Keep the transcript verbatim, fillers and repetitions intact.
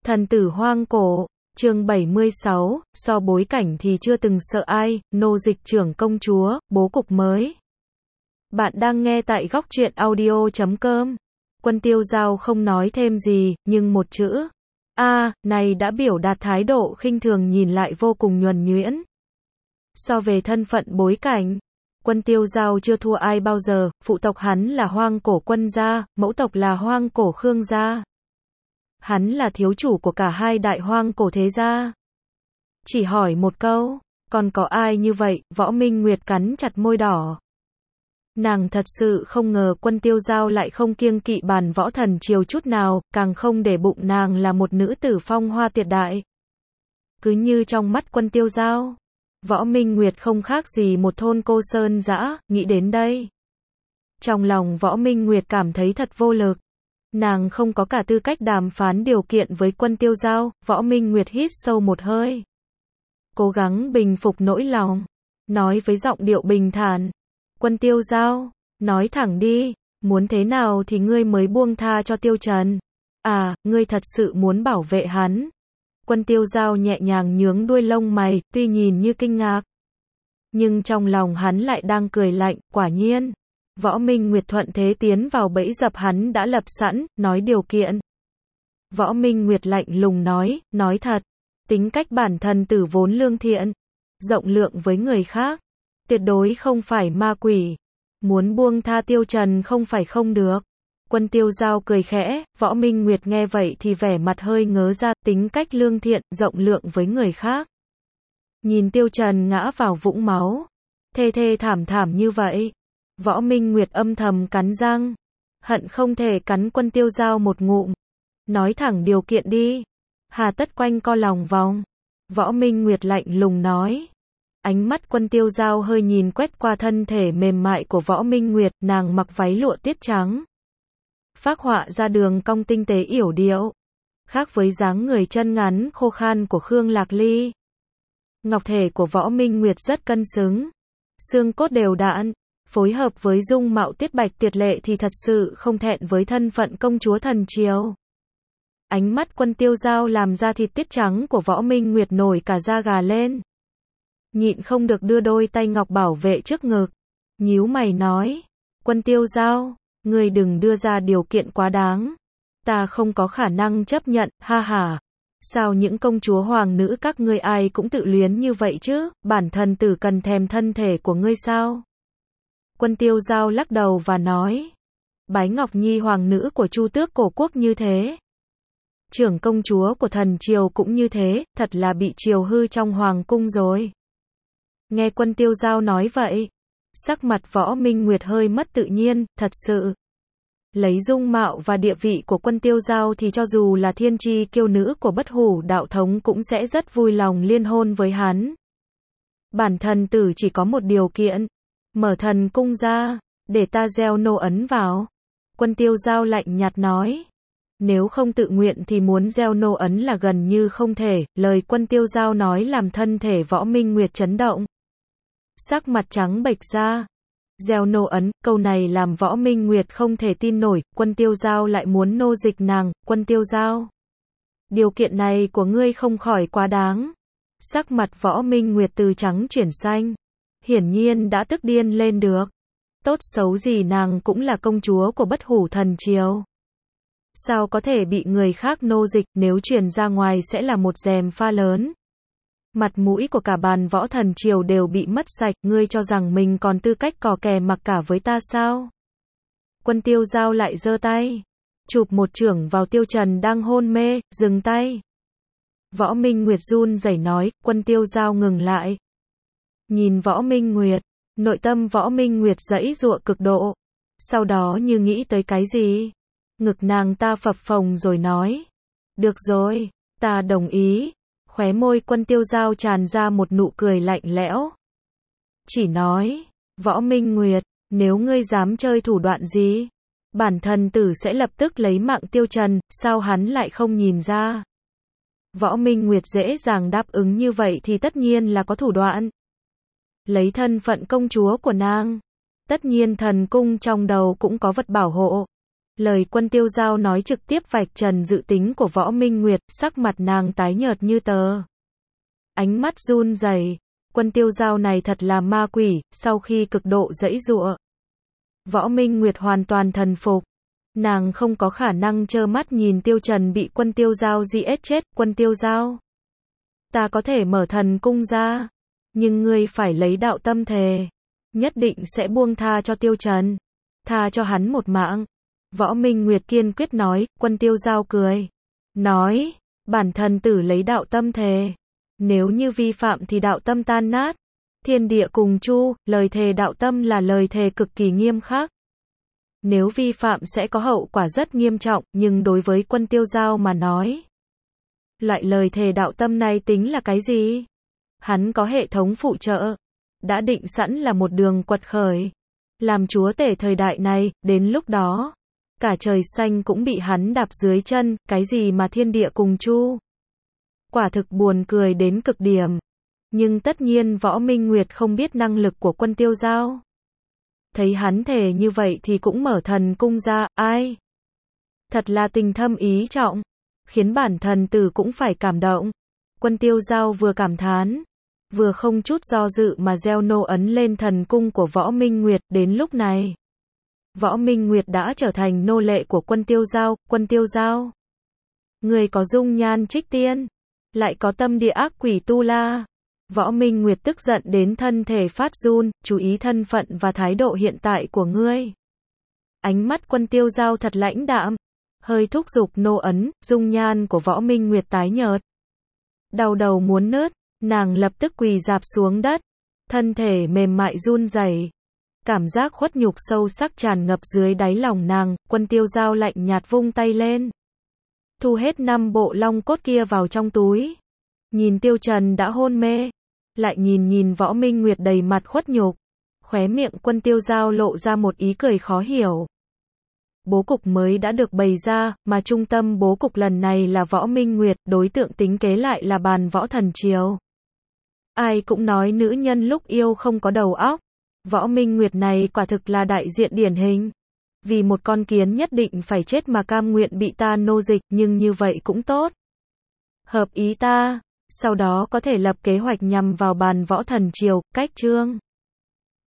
Thần tử hoang cổ, chương bảy mươi sáu, so bối cảnh thì chưa từng sợ ai, nô dịch trưởng công chúa, bố cục mới. Bạn đang nghe tại góc truyện audio chấm com. Quân Tiêu Dao không nói thêm gì, nhưng một chữ A, này đã biểu đạt thái độ khinh thường nhìn lại vô cùng nhuần nhuyễn. So về thân phận bối cảnh, Quân Tiêu Dao chưa thua ai bao giờ, phụ tộc hắn là hoang cổ Quân gia, mẫu tộc là hoang cổ Khương gia. Hắn là thiếu chủ của cả hai đại hoang cổ thế gia. Chỉ hỏi một câu, còn có ai như vậy? Võ Minh Nguyệt cắn chặt môi đỏ. Nàng thật sự không ngờ Quân Tiêu Dao lại không kiêng kỵ bàn võ thần triều chút nào, càng không để bụng nàng là một nữ tử phong hoa tuyệt đại. Cứ như trong mắt Quân Tiêu Dao, Võ Minh Nguyệt không khác gì một thôn cô sơn dã, nghĩ đến đây. Trong lòng Võ Minh Nguyệt cảm thấy thật vô lực. Nàng không có cả tư cách đàm phán điều kiện với Quân Tiêu Dao. Võ Minh Nguyệt hít sâu một hơi, cố gắng bình phục nỗi lòng, nói với giọng điệu bình thản. Quân Tiêu Dao, nói thẳng đi, muốn thế nào thì ngươi mới buông tha cho Tiêu Trần? À, ngươi thật sự muốn bảo vệ hắn? Quân Tiêu Dao nhẹ nhàng nhướng đuôi lông mày, tuy nhìn như kinh ngạc, nhưng trong lòng hắn lại đang cười lạnh. Quả nhiên, Võ Minh Nguyệt thuận thế tiến vào bẫy dập hắn đã lập sẵn, nói điều kiện. Võ Minh Nguyệt lạnh lùng nói, nói thật, tính cách bản thân tử vốn lương thiện, rộng lượng với người khác, tuyệt đối không phải ma quỷ. Muốn buông tha Tiêu Trần không phải không được. Quân Tiêu Dao cười khẽ. Võ Minh Nguyệt nghe vậy thì vẻ mặt hơi ngớ ra, tính cách lương thiện, rộng lượng với người khác. Nhìn Tiêu Trần ngã vào vũng máu, thê thê thảm thảm như vậy, Võ Minh Nguyệt âm thầm cắn răng, hận không thể cắn Quân Tiêu Dao một ngụm. Nói thẳng điều kiện đi, hà tất quanh co lòng vòng. Võ Minh Nguyệt lạnh lùng nói. Ánh mắt Quân Tiêu Dao hơi nhìn quét qua thân thể mềm mại của Võ Minh Nguyệt, nàng mặc váy lụa tiết trắng, phác họa ra đường cong tinh tế yểu điệu, khác với dáng người chân ngắn khô khan của Khương Lạc Ly. Ngọc thể của Võ Minh Nguyệt rất cân xứng, xương cốt đều đặn, phối hợp với dung mạo tiết bạch tuyệt lệ thì thật sự không thẹn với thân phận công chúa thần triều. Ánh mắt Quân Tiêu Dao làm ra thịt tiết trắng của Võ Minh Nguyệt nổi cả da gà lên. Nhịn không được đưa đôi tay ngọc bảo vệ trước ngực, nhíu mày nói, Quân Tiêu Dao, ngươi đừng đưa ra điều kiện quá đáng, ta không có khả năng chấp nhận. Ha ha, sao những công chúa hoàng nữ các ngươi ai cũng tự luyến như vậy chứ, bản thân tử cần thèm thân thể của ngươi sao? Quân Tiêu Dao lắc đầu và nói, Bái Ngọc Nhi hoàng nữ của Chu Tước cổ quốc như thế, trưởng công chúa của thần triều cũng như thế, thật là bị triều hư trong hoàng cung rồi. Nghe Quân Tiêu Dao nói vậy, sắc mặt Võ Minh Nguyệt hơi mất tự nhiên. Thật sự, lấy dung mạo và địa vị của Quân Tiêu Dao thì cho dù là thiên chi kiêu nữ của Bất Hủ đạo thống cũng sẽ rất vui lòng liên hôn với hắn. Bản thân tử chỉ có một điều kiện, mở thần cung ra, để ta gieo nô ấn vào. Quân Tiêu Dao lạnh nhạt nói, nếu không tự nguyện thì muốn gieo nô ấn là gần như không thể. Lời Quân Tiêu Dao nói làm thân thể Võ Minh Nguyệt chấn động, sắc mặt trắng bệch ra. Gieo nô ấn, câu này làm Võ Minh Nguyệt không thể tin nổi, Quân Tiêu Dao lại muốn nô dịch nàng. Quân Tiêu Dao, điều kiện này của ngươi không khỏi quá đáng. Sắc mặt Võ Minh Nguyệt từ trắng chuyển xanh, hiển nhiên đã tức điên lên được. Tốt xấu gì nàng cũng là công chúa của Bất Hủ thần triều, sao có thể bị người khác nô dịch? Nếu truyền ra ngoài sẽ là một gièm pha lớn, mặt mũi của cả bàn võ thần triều đều bị mất sạch. Ngươi cho rằng mình còn tư cách cò kè mặc cả với ta sao? Quân Tiêu Dao lại giơ tay, chụp một chưởng vào Tiêu Trần đang hôn mê. Dừng tay. Võ Minh Nguyệt run rẩy nói. Quân Tiêu Dao ngừng lại, nhìn Võ Minh Nguyệt, nội tâm Võ Minh Nguyệt giãy giụa cực độ, sau đó như nghĩ tới cái gì, ngực nàng ta phập phồng rồi nói, được rồi, ta đồng ý. Khóe môi Quân Tiêu Dao tràn ra một nụ cười lạnh lẽo, chỉ nói, Võ Minh Nguyệt, nếu ngươi dám chơi thủ đoạn gì, bản thân tử sẽ lập tức lấy mạng Tiêu Trần. Sao hắn lại không nhìn ra? Võ Minh Nguyệt dễ dàng đáp ứng như vậy thì tất nhiên là có thủ đoạn. Lấy thân phận công chúa của nàng, tất nhiên thần cung trong đầu cũng có vật bảo hộ. Lời Quân Tiêu Giao nói trực tiếp vạch trần dự tính của Võ Minh Nguyệt, sắc mặt nàng tái nhợt như tờ. Ánh mắt run rẩy, Quân Tiêu Giao này thật là ma quỷ, sau khi cực độ giãy giụa. Võ Minh Nguyệt hoàn toàn thần phục. Nàng không có khả năng trơ mắt nhìn Tiêu Trần bị Quân Tiêu Giao giết chết. Quân Tiêu Giao, ta có thể mở thần cung ra, nhưng ngươi phải lấy đạo tâm thề, nhất định sẽ buông tha cho Tiêu Trần, tha cho hắn một mạng. Võ Minh Nguyệt kiên quyết nói. Quân Tiêu Giao cười, nói, bản thần tử lấy đạo tâm thề, nếu như vi phạm thì đạo tâm tan nát. Thiên địa cùng chu, lời thề đạo tâm là lời thề cực kỳ nghiêm khắc. Nếu vi phạm sẽ có hậu quả rất nghiêm trọng, nhưng đối với Quân Tiêu Giao mà nói, loại lời thề đạo tâm này tính là cái gì? Hắn có hệ thống phụ trợ, đã định sẵn là một đường quật khởi, làm chúa tể thời đại này, đến lúc đó, cả trời xanh cũng bị hắn đạp dưới chân, cái gì mà thiên địa cùng chu. Quả thực buồn cười đến cực điểm. Nhưng tất nhiên Võ Minh Nguyệt không biết năng lực của Quân Tiêu Giao. Thấy hắn thề như vậy thì cũng mở thần cung ra, ai? Thật là tình thâm ý trọng, khiến bản thần tử cũng phải cảm động. Quân Tiêu Giao vừa cảm thán, vừa không chút do dự mà gieo nô ấn lên thần cung của Võ Minh Nguyệt. Đến lúc này, Võ Minh Nguyệt đã trở thành nô lệ của Quân Tiêu Giao. Quân Tiêu Giao, người có dung nhan trích tiên, lại có tâm địa ác quỷ tu la. Võ Minh Nguyệt tức giận đến thân thể phát run, chú ý thân phận và thái độ hiện tại của ngươi. Ánh mắt Quân Tiêu Giao thật lãnh đạm, hơi thúc giục nô ấn, dung nhan của Võ Minh Nguyệt tái nhợt. Đau đầu muốn nứt, nàng lập tức quỳ rạp xuống đất, thân thể mềm mại run rẩy. Cảm giác khuất nhục sâu sắc tràn ngập dưới đáy lòng nàng. Quân Tiêu Giao lạnh nhạt vung tay lên, thu hết năm bộ long cốt kia vào trong túi. Nhìn Tiêu Trần đã hôn mê, lại nhìn nhìn Võ Minh Nguyệt đầy mặt khuất nhục, khóe miệng Quân Tiêu Giao lộ ra một ý cười khó hiểu. Bố cục mới đã được bày ra, mà trung tâm bố cục lần này là Võ Minh Nguyệt, đối tượng tính kế lại là bàn võ thần triều. Ai cũng nói nữ nhân lúc yêu không có đầu óc. Võ Minh Nguyệt này quả thực là đại diện điển hình. Vì một con kiến nhất định phải chết mà cam nguyện bị ta nô dịch, nhưng như vậy cũng tốt. Hợp ý ta, sau đó có thể lập kế hoạch nhằm vào bàn võ thần triều. Cách chương